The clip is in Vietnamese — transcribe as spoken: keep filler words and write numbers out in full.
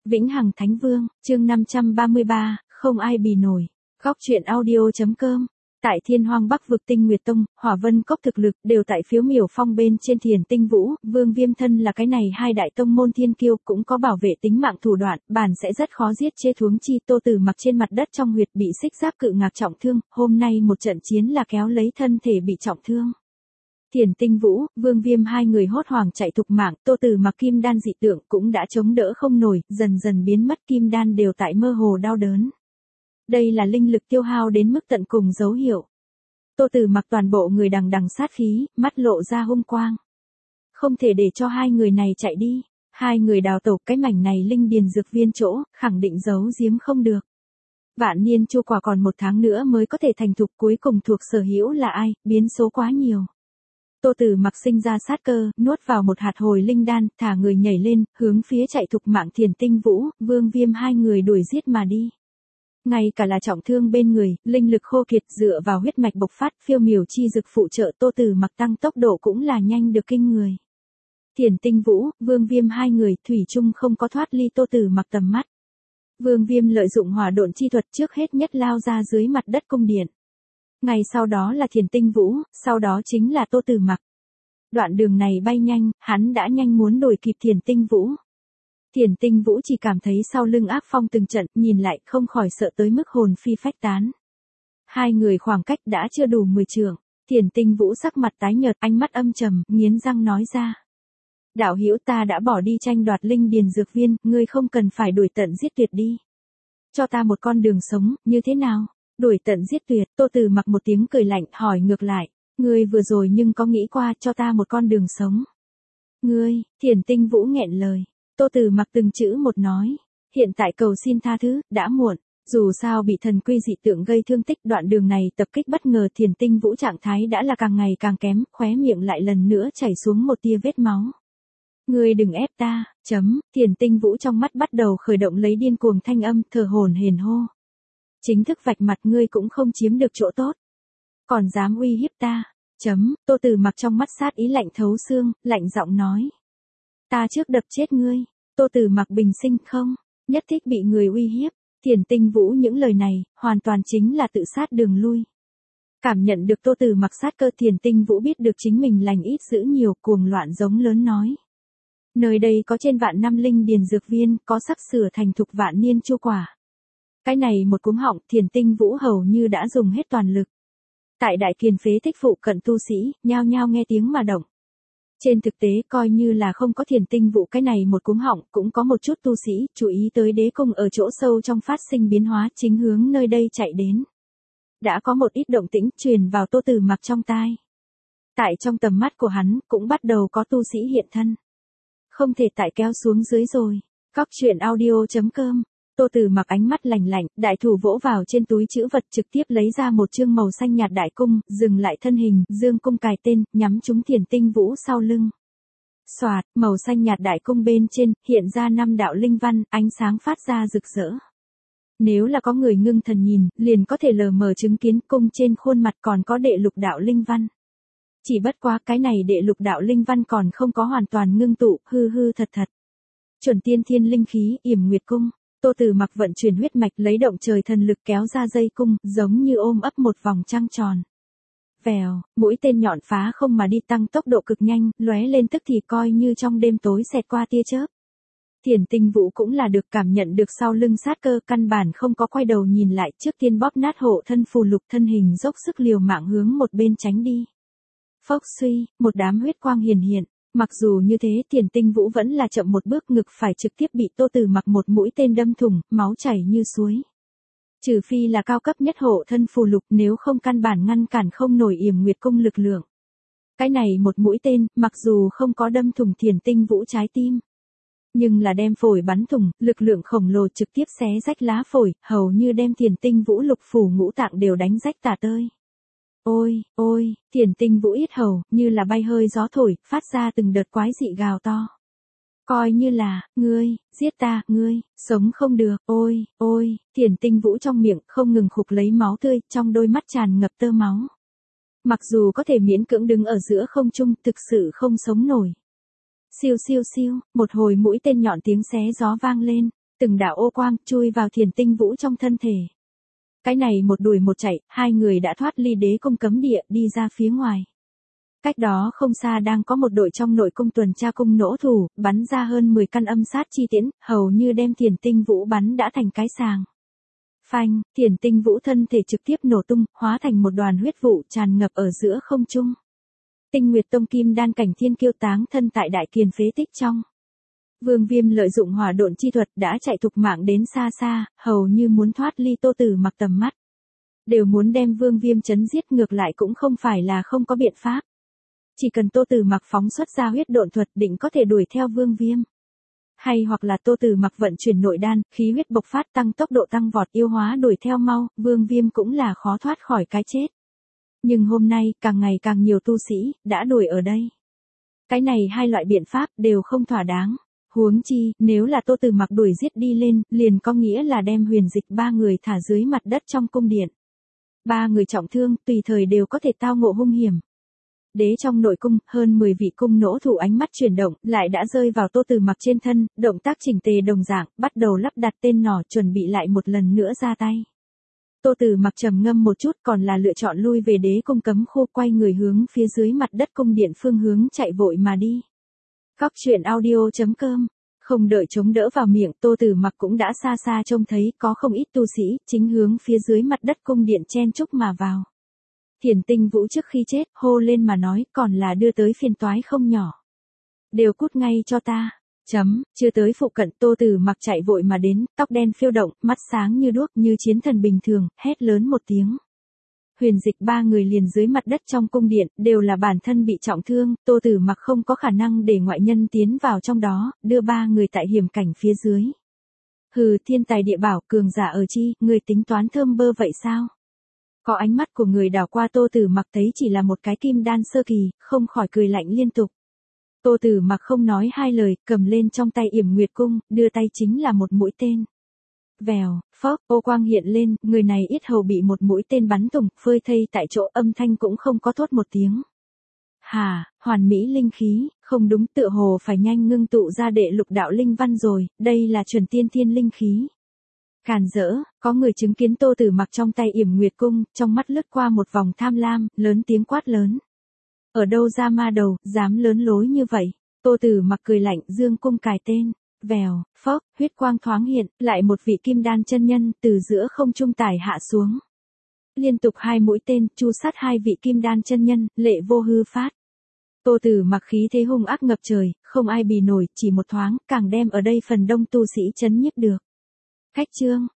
Vĩnh Hằng Thánh Vương, chương năm trăm ba mươi ba, không ai bì nổi. Góc truyện audio.com. Tại Thiên Hoang Bắc vực Tinh Nguyệt Tông, Hỏa Vân Cốc thực lực đều tại phiếu miểu phong bên trên Thiền Tinh Vũ, Vương Viêm thân là cái này hai đại tông môn thiên kiêu cũng có bảo vệ tính mạng thủ đoạn, bản sẽ rất khó giết chê thuống chi. Tô Tử Mặc trên mặt đất trong huyệt bị xích giáp cự ngạc trọng thương, hôm nay một trận chiến là kéo lấy thân thể bị trọng thương. Thiền Tinh Vũ, Vương Viêm hai người hốt hoảng chạy thục mạng, Tô Tử Mặc kim đan dị tượng cũng đã chống đỡ không nổi, dần dần biến mất, kim đan đều tại mơ hồ đau đớn. Đây là linh lực tiêu hao đến mức tận cùng dấu hiệu. Tô Tử Mặc toàn bộ người đằng đằng sát khí, mắt lộ ra hung quang. Không thể để cho hai người này chạy đi, hai người đào tẩu cái mảnh này linh điền dược viên chỗ, khẳng định giấu giếm không được. Vạn niên chu quả còn một tháng nữa mới có thể thành thục, cuối cùng thuộc sở hữu là ai, biến số quá nhiều. Tô Tử Mặc sinh ra sát cơ, nuốt vào một hạt hồi linh đan, thả người nhảy lên, hướng phía chạy thục mạng Thiền Tinh Vũ, Vương Viêm hai người đuổi giết mà đi. Ngay cả là trọng thương bên người, linh lực khô kiệt, dựa vào huyết mạch bộc phát, phiêu miểu chi dực phụ trợ, Tô Tử Mặc tăng tốc độ cũng là nhanh được kinh người. Thiền Tinh Vũ, Vương Viêm hai người thủy chung không có thoát ly Tô Tử Mặc tầm mắt. Vương Viêm lợi dụng hỏa độn chi thuật trước hết nhất lao ra dưới mặt đất cung điện. Ngày sau đó là Thiền Tinh Vũ, sau đó chính là Tô Tử Mặc. Đoạn đường này bay nhanh, hắn đã nhanh muốn đuổi kịp Thiền Tinh Vũ. Thiền Tinh Vũ chỉ cảm thấy sau lưng ác phong từng trận, nhìn lại không khỏi sợ tới mức hồn phi phách tán. Hai người khoảng cách đã chưa đủ mười trượng, Thiền Tinh Vũ sắc mặt tái nhợt, ánh mắt âm trầm, nghiến răng nói ra. Đạo hữu, ta đã bỏ đi tranh đoạt linh điền dược viên, ngươi không cần phải đuổi tận giết tuyệt đi. Cho ta một con đường sống, như thế nào? Đuổi tận giết tuyệt, Tô Tử Mặc một tiếng cười lạnh, hỏi ngược lại, ngươi vừa rồi nhưng có nghĩ qua cho ta một con đường sống? Ngươi, Thiền Tinh Vũ nghẹn lời. Tô Tử Mặc từng chữ một nói, hiện tại cầu xin tha thứ, đã muộn, dù sao bị thần quy dị tượng gây thương tích, đoạn đường này tập kích bất ngờ, Thiền Tinh Vũ trạng thái đã là càng ngày càng kém, khóe miệng lại lần nữa chảy xuống một tia vết máu. Ngươi đừng ép ta, chấm, Thiền Tinh Vũ trong mắt bắt đầu khởi động lấy điên cuồng thanh âm, thở hổn hển hô. Chính thức vạch mặt, ngươi cũng không chiếm được chỗ tốt. Còn dám uy hiếp ta, chấm, Tô Tử Mặc trong mắt sát ý lạnh thấu xương, lạnh giọng nói. Ta trước đập chết ngươi. Tô Tử Mặc bình sinh không, nhất thích bị người uy hiếp. Thiền Tinh Vũ những lời này, hoàn toàn chính là tự sát đường lui. Cảm nhận được Tô Tử Mặc sát cơ, Thiền Tinh Vũ biết được chính mình lành ít giữ nhiều, cuồng loạn giống lớn nói. Nơi đây có trên vạn năm linh điền dược viên, có sắp sửa thành thục vạn niên chu quả. Cái này một cúm họng, Thiền Tinh Vũ hầu như đã dùng hết toàn lực. Tại Đại Kiền phế tích phụ cận tu sĩ, nhao nhao nghe tiếng mà động. Trên thực tế coi như là không có Thiền Tinh Vũ cái này một cúm họng, cũng có một chút tu sĩ chú ý tới đế cung ở chỗ sâu trong phát sinh biến hóa, chính hướng nơi đây chạy đến. Đã có một ít động tĩnh truyền vào Tô Tử Mặc trong tai. Tại trong tầm mắt của hắn cũng bắt đầu có tu sĩ hiện thân. Không thể tại kéo xuống dưới rồi. Góc truyện audio.com. Tô Tử Mặc ánh mắt lạnh lạnh, đại thủ vỗ vào trên túi trữ vật, trực tiếp lấy ra một chương màu xanh nhạt đại cung, dừng lại thân hình, dương cung cài tên, nhắm trúng Thiền Tinh Vũ sau lưng. Xoạt, màu xanh nhạt đại cung bên trên, hiện ra năm đạo linh văn, ánh sáng phát ra rực rỡ. Nếu là có người ngưng thần nhìn, liền có thể lờ mờ chứng kiến cung trên khuôn mặt còn có đệ lục đạo linh văn. Chỉ bất quá cái này đệ lục đạo linh văn còn không có hoàn toàn ngưng tụ, hư hư thật thật. Chuẩn tiên thiên linh khí, Yểm Nguyệt cung. Tô Tử Mặc vận chuyển huyết mạch, lấy động trời thần lực kéo ra dây cung, giống như ôm ấp một vòng trăng tròn. Vèo, mũi tên nhọn phá không mà đi, tăng tốc độ cực nhanh, lóe lên tức thì coi như trong đêm tối xẹt qua tia chớp. Thiền Tinh Vũ cũng là được cảm nhận được sau lưng sát cơ, căn bản không có quay đầu nhìn lại, trước tiên bóp nát hộ thân phù lục, thân hình dốc sức liều mạng hướng một bên tránh đi. Phốc suy, một đám huyết quang hiển hiện. Mặc dù như thế, Thiền Tinh Vũ vẫn là chậm một bước, ngực phải trực tiếp bị Tô Tử Mặc một mũi tên đâm thủng, máu chảy như suối. Trừ phi là cao cấp nhất hộ thân phù lục, nếu không căn bản ngăn cản không nổi Yểm Nguyệt cung lực lượng. Cái này một mũi tên, mặc dù không có đâm thủng Thiền Tinh Vũ trái tim, nhưng là đem phổi bắn thủng, lực lượng khổng lồ trực tiếp xé rách lá phổi, hầu như đem Thiền Tinh Vũ lục phủ ngũ tạng đều đánh rách tả tơi. Ôi, ôi, Thiền Tinh Vũ yết hầu, như là bay hơi gió thổi, phát ra từng đợt quái dị gào to. Coi như là, ngươi, giết ta, ngươi, sống không được, ôi, ôi, Thiền Tinh Vũ trong miệng không ngừng khục lấy máu tươi, trong đôi mắt tràn ngập tơ máu. Mặc dù có thể miễn cưỡng đứng ở giữa không trung, thực sự không sống nổi. Siêu siêu siêu, một hồi mũi tên nhọn tiếng xé gió vang lên. Từng đạo ô quang chui vào Thiền Tinh Vũ trong thân thể. Cái này một đuổi một chạy, hai người đã thoát ly đế cung cấm địa đi ra phía ngoài. Cách đó không xa đang có một đội trong nội cung tuần tra cung nỗ thủ, bắn ra hơn mười căn âm sát chi tiễn, hầu như đem Thiền Tinh Vũ bắn đã thành cái sàng. Phanh, Thiền Tinh Vũ thân thể trực tiếp nổ tung, hóa thành một đoàn huyết vụ tràn ngập ở giữa không trung. Tinh Nguyệt Tông kim đan cảnh thiên kiêu táng thân tại đại kiền phế tích trong. Vương Viêm lợi dụng hỏa độn chi thuật đã chạy thục mạng đến xa xa, hầu như muốn thoát ly Tô Tử Mặc tầm mắt. Đều muốn đem Vương Viêm chấn giết, ngược lại cũng không phải là không có biện pháp. Chỉ cần Tô Tử Mặc phóng xuất ra huyết độn thuật định có thể đuổi theo Vương Viêm. Hay hoặc là Tô Tử Mặc vận chuyển nội đan, khí huyết bộc phát tăng tốc độ tăng vọt, yêu hóa đuổi theo mau, Vương Viêm cũng là khó thoát khỏi cái chết. Nhưng hôm nay, càng ngày càng nhiều tu sĩ đã đuổi ở đây. Cái này hai loại biện pháp đều không thỏa đáng. Huống chi, nếu là Tô Tử Mặc đuổi giết đi lên, liền có nghĩa là đem Huyền Dịch ba người thả dưới mặt đất trong cung điện. Ba người trọng thương, tùy thời đều có thể tao ngộ hung hiểm. Đế trong nội cung, hơn mười vị cung nỗ thủ ánh mắt chuyển động, lại đã rơi vào Tô Tử Mặc trên thân, động tác chỉnh tề đồng dạng, bắt đầu lắp đặt tên nỏ, chuẩn bị lại một lần nữa ra tay. Tô Tử Mặc trầm ngâm một chút, còn là lựa chọn lui về đế cung cấm khu, quay người hướng phía dưới mặt đất cung điện phương hướng chạy vội mà đi. Góc truyện audio chấm com. Không đợi chống đỡ vào miệng, Tô Tử Mặc cũng đã xa xa trông thấy có không ít tu sĩ chính hướng phía dưới mặt đất cung điện chen chúc mà vào. Thiền Tinh Vũ trước khi chết hô lên mà nói, còn là đưa tới phiền toái không nhỏ. Đều cút ngay cho ta. Chấm, chưa tới phụ cận, Tô Tử Mặc chạy vội mà đến, tóc đen phiêu động, mắt sáng như đuốc, như chiến thần bình thường, hét lớn một tiếng. Huyền Dịch ba người liền dưới mặt đất trong cung điện, đều là bản thân bị trọng thương, Tô Tử Mặc không có khả năng để ngoại nhân tiến vào trong đó, đưa ba người tại hiểm cảnh phía dưới. Hừ, thiên tài địa bảo, cường giả ở chi, người tính toán thơm bơ vậy sao? Có ánh mắt của người đảo qua Tô Tử Mặc thấy chỉ là một cái kim đan sơ kỳ, không khỏi cười lạnh liên tục. Tô Tử Mặc không nói hai lời, cầm lên trong tay Yểm Nguyệt cung, đưa tay chính là một mũi tên. Vèo, phốc, ô quang hiện lên, người này yết hầu bị một mũi tên bắn thủng, phơi thây tại chỗ, âm thanh cũng không có thốt một tiếng. Hà, hoàn mỹ linh khí, không đúng, tựa hồ phải nhanh ngưng tụ ra đệ lục đạo linh văn rồi, đây là chuẩn tiên thiên linh khí. Càn rỡ, có người chứng kiến Tô Tử Mặc trong tay Yểm Nguyệt cung, trong mắt lướt qua một vòng tham lam, lớn tiếng quát lớn. Ở đâu ra ma đầu, dám lớn lối như vậy? Tô Tử Mặc cười lạnh, dương cung cài tên. Vèo, phốc, huyết quang thoáng hiện, lại một vị kim đan chân nhân từ giữa không trung tải hạ xuống. Liên tục hai mũi tên, chu sát hai vị kim đan chân nhân, lệ vô hư phát. Tô Tử Mặc khí thế hung ác ngập trời, không ai bì nổi, chỉ một thoáng, càng đem ở đây phần đông tu sĩ chấn nhiếp được. Cách chương,